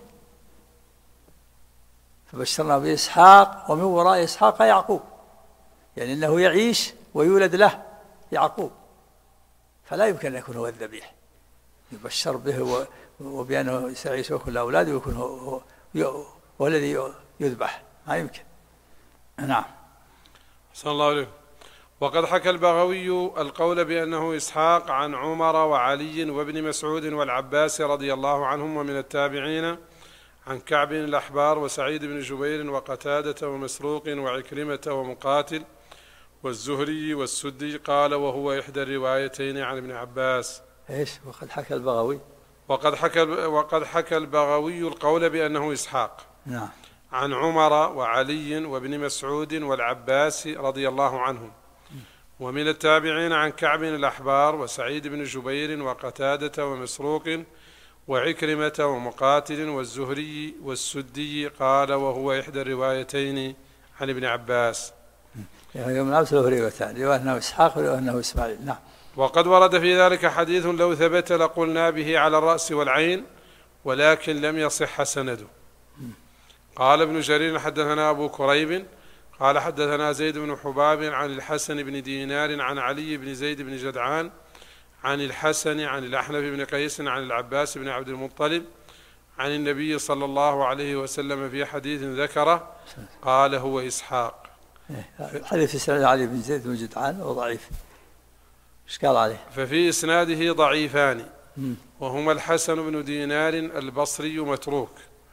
فبشرنا بإسحاق ومن وراء إسحاق يعقوب، يعني أنه يعيش ويولد له يعقوب، فلا يمكن أن يكون هو الذبيح. يبشر به وبأنه سيعيش وكل أولاده ويكون هو الذي يذبح، ما يمكن. نعم. صلى الله عليه. وقد حكى البغوي القول بأنه إسحاق عن عمر وعلي وابن مسعود والعباس رضي الله عنهم، ومن التابعين عن كعب الأحبار وسعيد بن جبير وقتادة ومسروق وعكرمة ومقاتل والزهري والسدي، قال وهو إحدى الروايتين عن ابن عباس. إيش؟ وقد حكى البغوي وقد حكى البغوي القول بأنه إسحاق. نعم. عن عمر وعلي وابن مسعود والعباس رضي الله عنهم، ومن التابعين عن كعب الأحبار وسعيد بن جبير وقتادة ومسروق وعكرمة ومقاتل والزهري والسدي، قال وهو إحدى الروايتين عن ابن عباس. يعني من أمس له روايتان، رواية أنه إسحاق ورواية أنه إسماعيل. نعم. وقد ورد في ذلك حديث لو ثبت لقلنا به على الرأس والعين، ولكن لم يصح سنده. قال ابن جرير حدثنا أبو كريب قال حدثنا زيد بن حباب عن الحسن بن دينار عن علي بن زيد بن جدعان عن الحسن عن الأحنف بن قيس عن العباس بن عبد المطلب عن النبي صلى الله عليه وسلم في حديث ذكره قال هو إسحاق. حديث إسناد علي بن زيد بن جدعان وضعيف، إيش قال عليه؟ ففي إسناده ضعيفان، وهما الحسن بن دينار البصري متروك،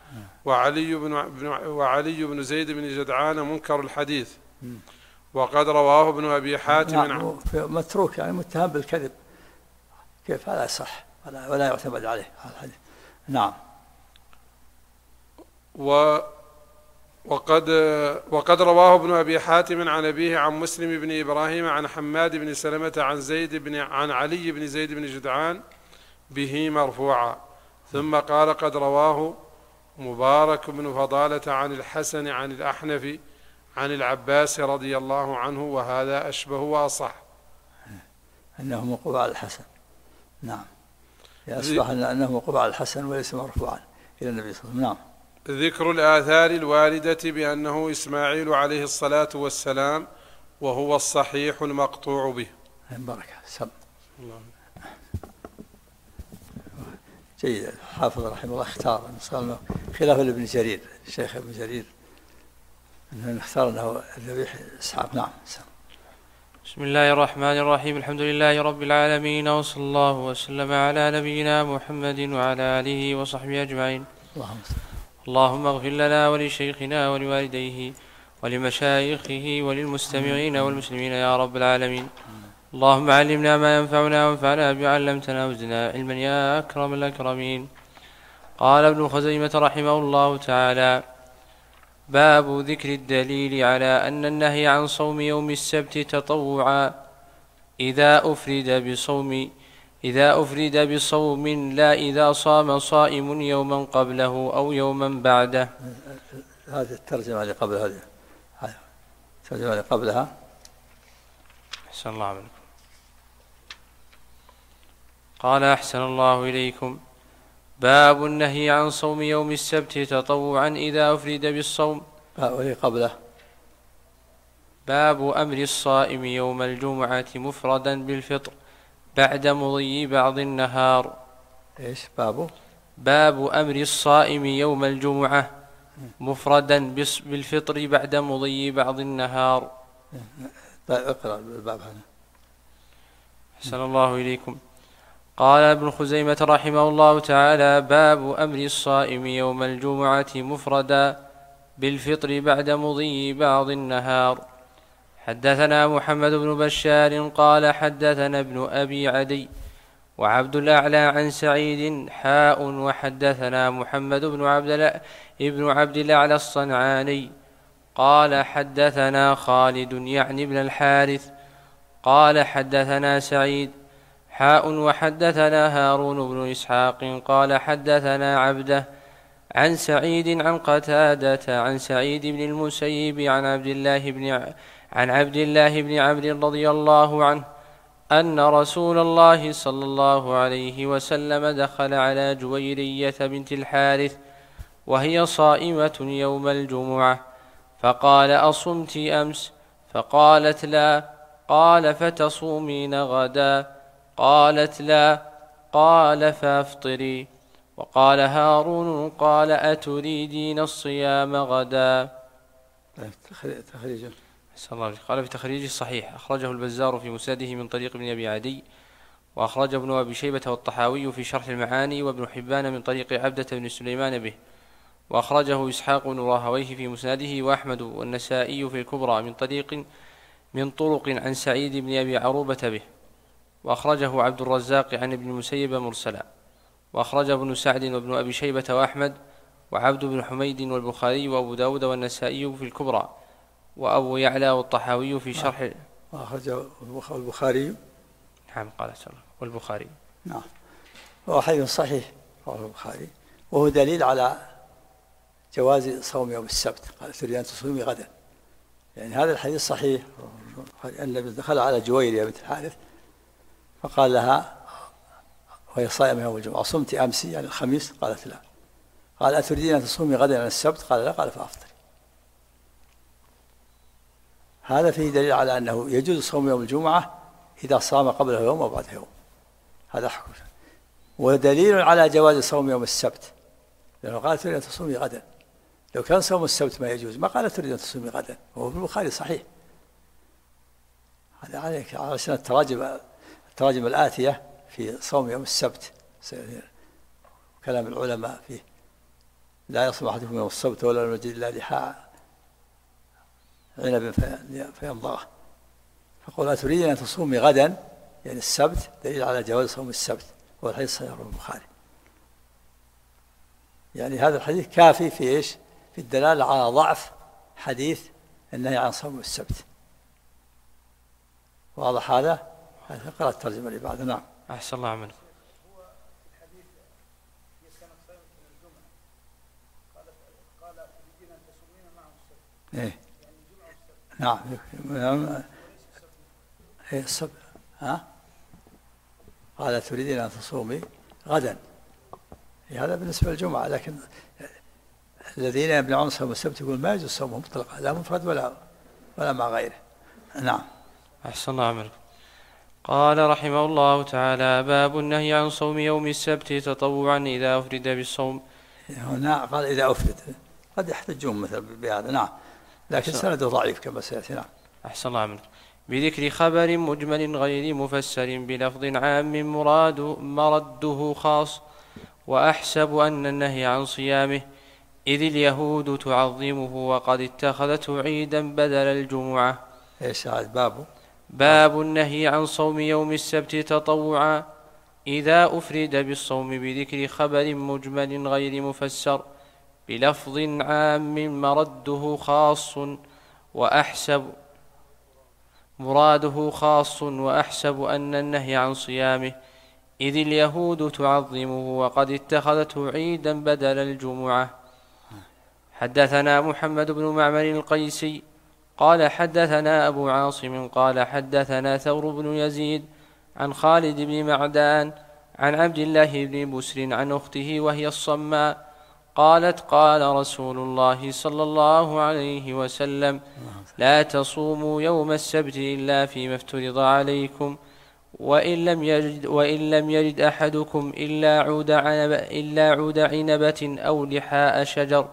وعلي بن زيد بن جدعان منكر الحديث، وقد رواه ابن أبي حاتم متروك يعني متهم بالكذب، كيف هذا صح ولا يعتمد عليه هذا الحديث. نعم. وقد رواه ابن أبي حاتم عن أبيه عن مسلم بن إبراهيم عن حماد بن سلمة عن علي بن زيد بن جدعان به مرفوعا، ثم قال قد رواه مبارك بن فضالة عن الحسن عن الأحنف عن العباس رضي الله عنه، وهذا أشبه وأصح. أنه موقوف على الحسن. نعم، يصبح أنه موقوف على الحسن وليس مرفوعا إلى النبي صلى الله عليه وسلم. نعم. ذكر الآثار الواردة بأنه إسماعيل عليه الصلاة والسلام، وهو الصحيح المقطوع به. بركة سم. جيد. الحافظ رحمه الله اختار خلاف ابن جرير، الشيخ ابن جرير، أنه اختار أنه الذبيح إسحاق. نعم. بسم الله الرحمن الرحيم. الحمد لله رب العالمين، وصلى الله وسلم على نبينا محمد وعلى آله وصحبه أجمعين. اللهم اغفر لنا ولشيخنا ولوالديه ولمشايخه وللمستمعين والمسلمين يا رب العالمين. اللهم علمنا ما ينفعنا وانفعنا بما علمتنا وزدنا علما يا أكرم الأكرمين. قال ابن خزيمة رحمه الله تعالى: باب ذكر الدليل على أن النهي عن صوم يوم السبت تطوعا إذا أفرد بصوم لا إذا صام صائم يوما قبله أو يوما بعده. هذه الترجمة اللي قبل هذه، الترجمة اللي قبلها أحسن الله عليكم. قال أحسن الله إليكم: باب النهي عن صوم يوم السبت تطوعا إذا أفرد بالصوم. قبله باب أمر الصائم يوم الجمعة مفردا بالفطر بعد مضي بعض النهار. ايش باب أمر الصائم يوم الجمعة مفردا بالفطر بعد مضي بعض النهار. اقرأ الباب هذا. أحسن الله إليكم. قال ابن خزيمة رحمه الله تعالى: باب أمر الصائم يوم الجمعة مفردا بالفطر بعد مضي بعض النهار. حدثنا محمد بن بشار قال حدثنا ابن أبي عدي وعبد الأعلى عن سعيد وحدثنا محمد بن عبد الأعلى الصنعاني قال حدثنا خالد يعني بن الحارث قال حدثنا سعيد وحدثنا هارون بن إسحاق قال حدثنا عبده عن سعيد عن قتادة عن سعيد بن المسيب عن عبد الله بن عمرو رضي الله عنه أن رسول الله صلى الله عليه وسلم دخل على جويرية بنت الحارث وهي صائمة يوم الجمعة فقال: أصمت أمس؟ فقالت: لا. قال: فتصومين غدا؟ قالت: لا. قال: فافطري. وقال هارون: قال: أتريدين الصيام غدا؟ تخريجه. قال في تخريجه الصحيح: أخرجه البزار في مسنده من طريق ابن أبي عدي، وأخرج ابن أبي شيبة والطحاوي في شرح المعاني، وابن حبان من طريق عبدة بن سليمان به، وأخرجه إسحاق بن راهويه في مسنده، وأحمد والنسائي في الكبرى من طرق عن سعيد بن أبي عروبة به، وأخرجه عبد الرزاق عن ابن المسيب مرسلا، وأخرج ابن سعد وابن أبي شيبة وأحمد وعبد بن حميد والبخاري وأبو داود والنسائي في الكبرى، وأبو يعلى والطحاوي في شرح. وأخرجه البخاري. نعم قال سلام والبخاري. نعم، هو حديث صحيح رواه البخاري، وهو دليل على جواز صوم يوم السبت. قال: تريد أن تصومي غدا، يعني هذا الحديث صحيح. النبي دخل على جويرية بنت الحارث فقال لها وهي صائمة يوم الجمعة: صمت أمس يعني الخميس؟ قالت: لا. قال: أتريدين أن تصومي غدا عن السبت؟ قال: لا. قال: فأفطري. هذا فيه دليل على أنه يجوز صوم يوم الجمعة إذا صام قبله يوم أو بعده يوم، هذا حكم. ودليل على جواز صوم يوم السبت، لأنه قال: تريد أن تصومي غدا. لو كان صوم السبت ما يجوز ما قال: تريد أن تصومي غدا، وهو في البخاري صحيح. هذا عليك عشان التراجم الآتية في صوم يوم السبت، كلام العلماء فيه: لا يصوم أحدكم يوم السبت ولا يجد إلا لحاء عنب فيمضغه. فقل: أتريدين أن تصومي غدا يعني السبت، دليل على جواز صوم السبت، والحديث صحيح رواه البخاري. يعني هذا الحديث كافي في إيش؟ في الدلالة على ضعف حديث النهي عن صوم السبت. واضح هذا؟ اقرأ الترجمة اللي بعد. نعم. أحسن الله عملكم. إيه؟ نعم. إيه السبت؟ قال: تريدين أن تصومي غدا. هذا بالنسبة للجمعة، لكن الذين يمنعون صوم السبت يقول ما يجوز صومه مطلقا، لا مفرد ولا مع غيره. نعم. أحسن الله عملكم. قال رحمه الله تعالى: باب النهي عن صوم يوم السبت تطوعا إذا أفرد بالصوم. هنا قال: إذا أفرد، قد يحتجون مثل بهذا. نعم، لكن سنده ضعيف كما سيأتي. نعم. أحسن الله عملكم. بذكر خبر مجمل غير مفسر بلفظ عام مرده خاص، وأحسب أن النهي عن صيامه إذ اليهود تعظمه وقد اتخذته عيدا بدل الجمعة. إيش هذا باب النهي عن صوم يوم السبت تطوعا إذا أفرد بالصوم بذكر خبر مجمل غير مفسر بلفظ عام مرده خاص، وأحسب أن النهي عن صيامه إذ اليهود تعظمه وقد اتخذته عيدا بدل الجمعة. حدثنا محمد بن معمر القيسي قال حدثنا أبو عاصم قال حدثنا ثور بن يزيد عن خالد بن معدان عن عبد الله بن بسر عن أخته وهي الصماء قالت قال رسول الله صلى الله عليه وسلم لا تصوموا يوم السبت إلا فيما افترض عليكم وإن لم يجد أحدكم إلا عود عنبة أو لحاء شجر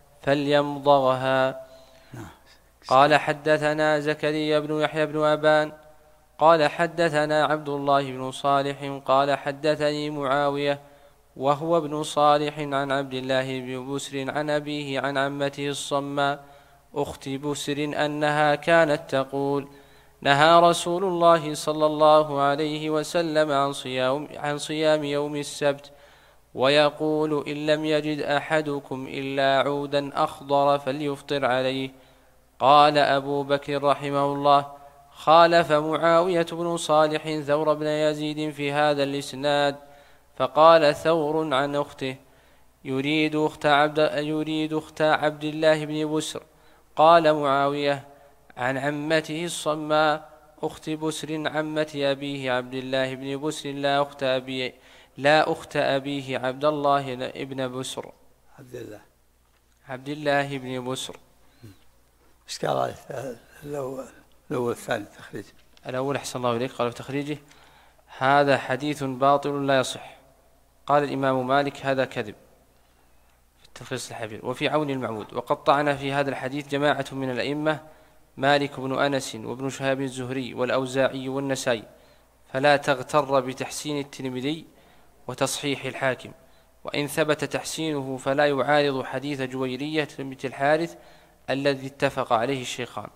فليمضغها. قال حدثنا زكريا بن يحيى بن أبان قال حدثنا عبد الله بن صالح قال حدثني معاوية وهو ابن صالح عن عبد الله بن بسر عن أبيه عن عمته الصماء أخت بسر أنها كانت تقول نهى رسول الله صلى الله عليه وسلم عن صيام يوم السبت ويقول إن لم يجد أحدكم إلا عودا أخضر فليفطر عليه. قال أبو بكر رحمه الله خالف معاوية بن صالح ثور بن يزيد في هذا الإسناد فقال ثور عن أخته يريد أخت عبد الله بن بسر. قال معاوية عن عمته الصماء أخت بسر عمة أبيه عبد الله بن بسر لا أخت أبيه عبد الله بن بسر عبد الله بن بسر. إشكال عليه الأول الثاني تخريج الأول أحسن الله إليك قال في تخريجه هذا حديث باطل لا يصح. قال الإمام مالك هذا كذب في التلخيص الحبير وفي عون المعبود وقد طعن في هذا الحديث جماعة من الأئمة مالك بن أنس وابن شهاب الزهري والأوزاعي والنسائي فلا تغتر بتحسين الترمذي وتصحيح الحاكم وإن ثبت تحسينه فلا يعارض حديث جويرية بنت الحارث الذي اتفق عليه الشيخان.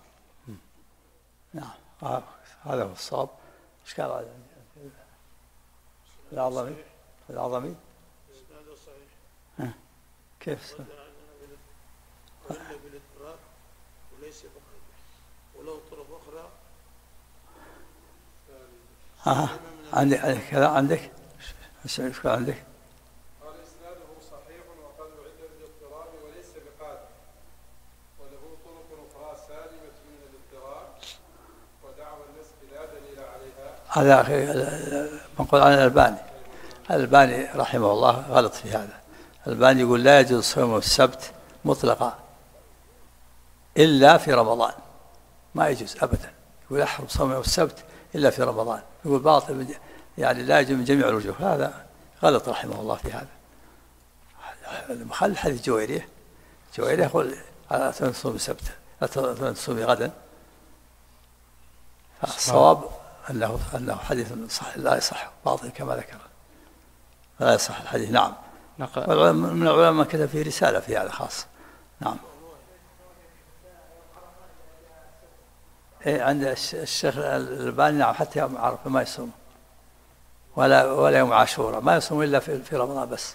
نعم هذا هو الصواب. إشكال على العظمي كيف وليس ولو طرق أخرى عندك كذا عندك عندك قال إسناده صحيح وقد عد للاضطراب وليس بقادر وله طرق أخرى سالمة من الاضطراب ودعوى النسخ لا دليل عليها. هذا منقول عن الألباني رحمه الله غلط في هذا. الألباني يقول لا يجوز صوم السبت مطلقا إلا في رمضان ما يجوز أبدا. يقول أحرم صوم السبت إلا في رمضان يقول باطل يعني لا يجوز من جميع الوجوه. هذا غلط رحمه الله في هذا. المخل حديث جويرية يقول لا تصوم السبت لا تصوم غدا. الصواب أنه حديث صح لا يصح باطل كما ذكر لا يصح الحديث. نعم من العلماء من كتب فيه رسالة في هذا خاص. نعم عند الشيخ الألباني نعم حتى يوم عرفة ما يصوم ولا يوم عاشوراء ما يصوم إلا في رمضان بس.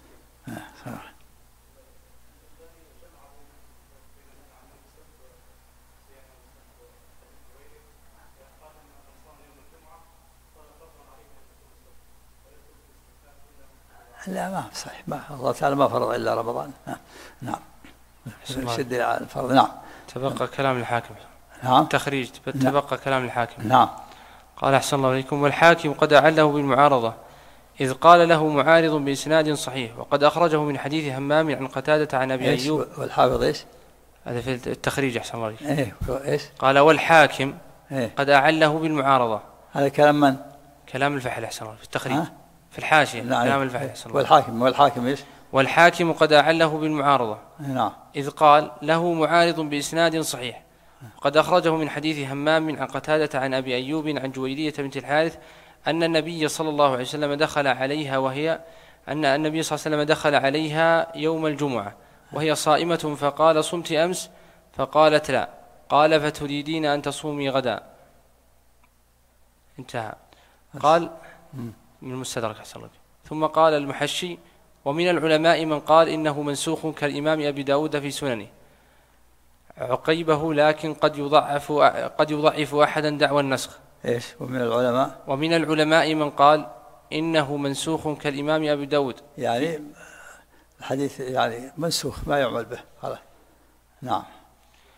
لا ما صحيح الله تعالى ما فرض إلا رمضان. نعم شد على الفرض. نعم تبقى كلام الحاكم. نعم تخريج تبقى كلام الحاكم. نعم قال أحسن الله إليكم والحاكم قد أعله بالمعارضة إذ قال له معارض بإسناد صحيح وقد أخرجه من حديث همام عن قتادة عن أبي أيوب. والحافظ إيش هذا في التخريج أحسن الله إليكم. إيش قال والحاكم قد أعله بالمعارضة. هذا كلام من؟ كلام الفحل أحسن الله في التخريج في الحاشية. نعم. كلام الفحل أحسن الله. والحاكم إيش؟ والحاكم قد أعله بالمعارضة. نعم إذ قال له معارض بإسناد صحيح وقد أخرجه من حديث همام عن قتادة عن أبي أيوب عن جويرية بنت الحارث أن النبي صلى الله عليه وسلم دخل عليها يوم الجمعة وهي صائمة فقال صمت أمس فقالت لا قال فتريدين أن تصومي غدا. انتهى. قال من المستدرك أحسن الله. ثم قال المحشي ومن العلماء من قال إنه منسوخ كالإمام أبي داود في سننه عقيبه لكن قد يضعف أحدا دعوى النسخ. إيش ومن العلماء من قال إنه منسوخ كالإمام أبي داود يعني الحديث يعني منسوخ ما يعمل به خلاص. نعم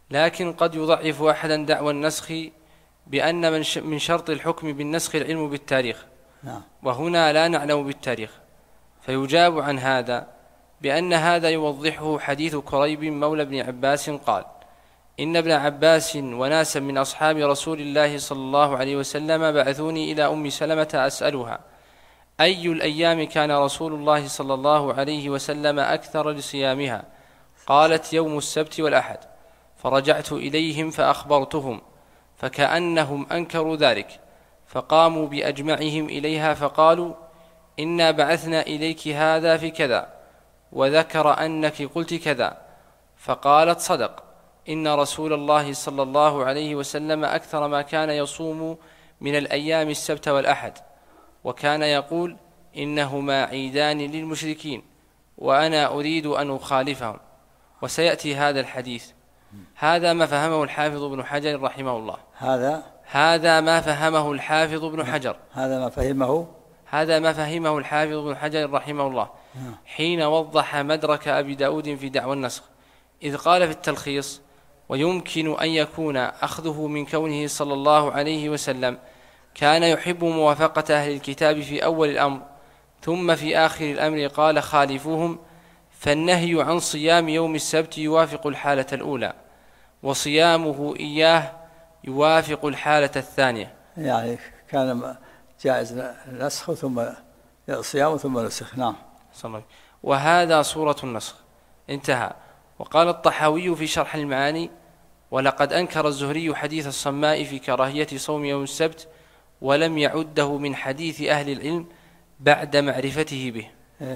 لكن قد يضعف أحدا دعوى النسخ بأن من شرط الحكم بالنسخ العلم بالتاريخ، وهنا لا نعلم بالتاريخ، فيجاب عن هذا بأن هذا يوضحه حديث كريب مولى ابن عباس قال: إن ابن عباس وناسا من أصحاب رسول الله صلى الله عليه وسلم بعثوني إلى أم سلمة أسألها أي الأيام كان رسول الله صلى الله عليه وسلم أكثر لصيامها؟ قالت: يوم السبت والأحد. فرجعت إليهم فأخبرتهم فكأنهم أنكروا ذلك، فقاموا بأجمعهم إليها فقالوا: إنا بعثنا إليك هذا في كذا، وذكر أنك قلت كذا. فقالت: صدق، إن رسول الله صلى الله عليه وسلم أكثر ما كان يصوم من الأيام السبت والأحد، وكان يقول: إنهما عيدان للمشركين وأنا أريد أن أخالفهم. وسيأتي هذا الحديث. هذا ما فهمه الحافظ ابن حجر رحمه الله. هذا ما فهمه الحافظ ابن حجر. هذا ما فهمه الحافظ ابن حجر رحمه الله حين وضح مدرك أبي داود في دعوى النسخ، إذ قال في التلخيص: ويمكن أن يكون أخذه من كونه صلى الله عليه وسلم كان يحب موافقة أهل الكتاب في أول الأمر، ثم في آخر الأمر قال: خالفوهم، فالنهي عن صيام يوم السبت يوافق الحالة الأولى، وصيامه إياه يوافق الحالة الثانية. يعني كان جائز نسخ ثم صيام ثم نسخ. نعم. وهذا صورة النسخ. انتهى. وقال الطحاوي في شرح المعاني: ولقد أنكر الزهري حديث الصماء في كراهية صوم يوم السبت، ولم يعده من حديث أهل العلم بعد معرفته به.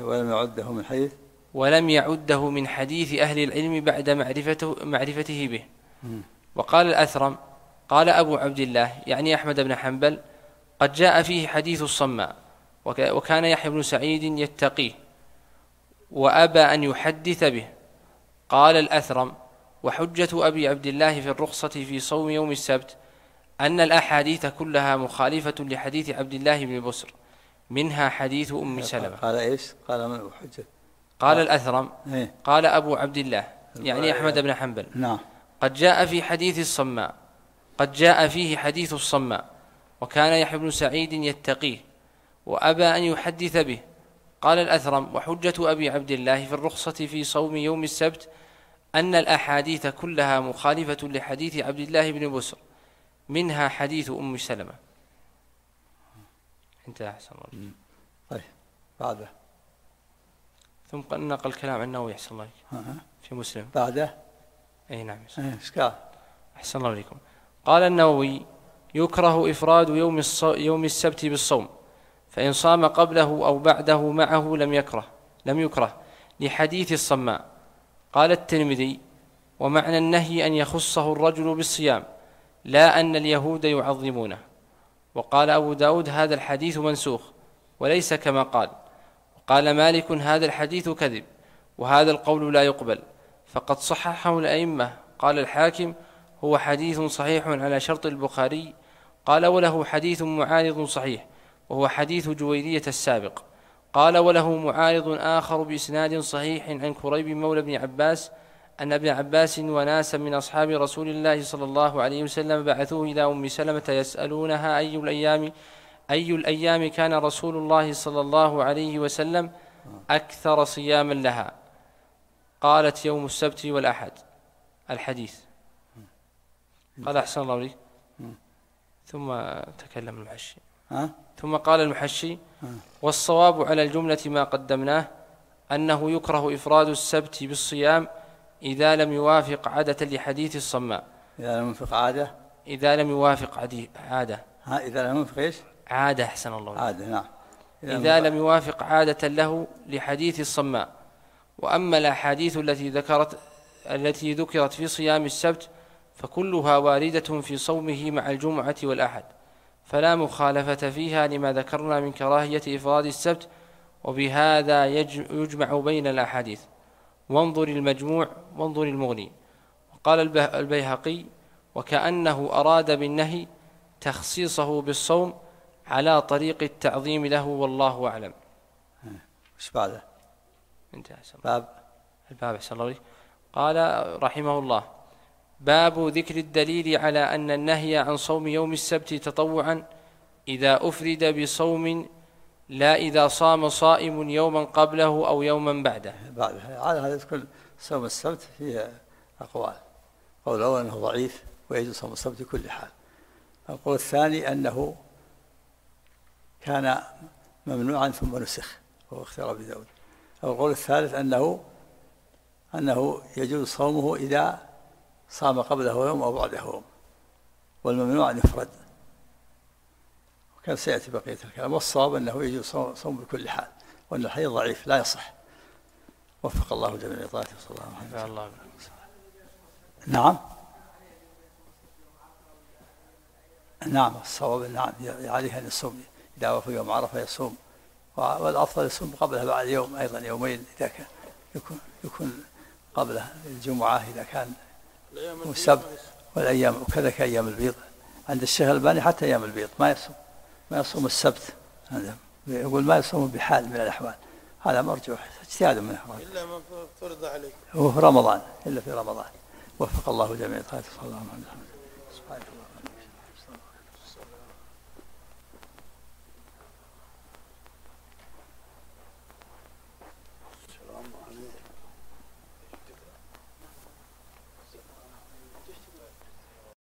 ولم يعده من حديث أهل العلم بعد معرفته به. وقال الأثرم: قال أبو عبد الله يعني أحمد بن حنبل: قد جاء فيه حديث الصماء، وكان يحيى بن سعيد يتقيه وأبى أن يحدث به. قال الأثرم: وحجة أبي عبد الله في الرخصة في صوم يوم السبت أن الأحاديث كلها مخالفة لحديث عبد الله بن بسر، منها حديث أم سلمة. قال إيش؟ قال من حجة؟ قال الأثرم: قال أبو عبد الله يعني أحمد بن حنبل: قد جاء في حديث الصماء، قد جاء فيه حديث الصماء، وكان يحيى بن سعيد يتقيه وأبى أن يحدث به. قال الأثرم: وحجة أبي عبد الله في الرخصة في صوم يوم السبت أن الأحاديث كلها مخالفة لحديث عبد الله بن بسر، منها حديث أم سلمة. انتهى. أحسن الله. طيب بعده ثم نقل الكلام عنه يحسن الله في مسلم بعده. أي نعم. أحسن الله عليكم. قال النووي: يكره إفراد يوم السبت بالصوم، فإن صام قبله أو بعده معه لم يكره لحديث الصماء. قال الترمذي: ومعنى النهي أن يخصه الرجل بالصيام، لا أن اليهود يعظمونه. وقال أبو داود: هذا الحديث منسوخ وليس كما قال. وقال مالك: هذا الحديث كذب، وهذا القول لا يقبل، فقد صححه الأئمة. قال الحاكم: هو حديث صحيح على شرط البخاري. قال: وله حديث معارض صحيح، وهو حديث جويرية السابق. قال: وله معارض آخر بإسناد صحيح عن كريب مولى ابن عباس أن ابن عباس وناسا من أصحاب رسول الله صلى الله عليه وسلم بعثوه إلى أم سلمة يسألونها أي الأيام كان رسول الله صلى الله عليه وسلم أكثر صياما لها؟ قالت: يوم السبت والأحد. الحديث. قال: أحسن الله عليك. ثم تكلم المحشي. ثم قال المحشي: والصواب على الجملة ما قدمناه أنه يكره إفراد السبت بالصيام إذا لم يوافق عادة لحديث الصماء. إذا لم يوافق عادة. إذا لم يوافق عادة. إذا لم يوافق إيش؟ عادة. أحسن الله. عادة. نعم. إذا لم يوافق عادة له لحديث الصماء. وأما الأحاديث التي ذكرت في صيام السبت فكلها واردة في صومه مع الجمعة والأحد، فلا مخالفة فيها لما ذكرنا من كراهية إفراد السبت، وبهذا يجمع بين الأحاديث. وانظر المجموع وانظر المغني. وقال البيهقي: وكأنه أراد بالنهي تخصيصه بالصوم على طريق التعظيم له، والله أعلم. ايش بعده؟ انتهى. الباب أحسن الله. قال رحمه الله: باب ذكر الدليل على أن النهي عن صوم يوم السبت تطوعا إذا أفرد بصوم لا إذا صام صائم يوما قبله أو يوما بعده. على هذا كل صوم السبت فيه أقوال. قول الأول أنه ضعيف ويجوز صوم السبت في كل حال. القول الثاني أنه كان ممنوعا ثم نسخ وهو اختيار أبي داود. القول الثالث أنه يجوز صومه إذا صام قبله يوم أو بعده يوم، والممنوع أن يفرد، وكان سيأتي بقية الكلام. والصواب أنه يجوز صوم بكل حال، وأن الحديث ضعيف لا يصح. وفق الله جميع طاعته صلى الله عليه وسلم. نعم الصواب نعم عليه أن يصوم إذا وفى يوم عرفة يصوم، والأفضل يصوم قبلها بعد يوم أيضا يومين إذا كان يكون قبله الجمعة إذا كان والسبت والأيام، وكذا كأيام البيض عند الشيخ الألباني حتى أيام البيض ما يصوم السبت، يقول ما يصوم بحال من الأحوال. هذا مرجوح اجتهاد منه إلا ما فرض عليك هو في رمضان إلا في رمضان. وفق الله جميع طاعته صلى الله عليه وسلم.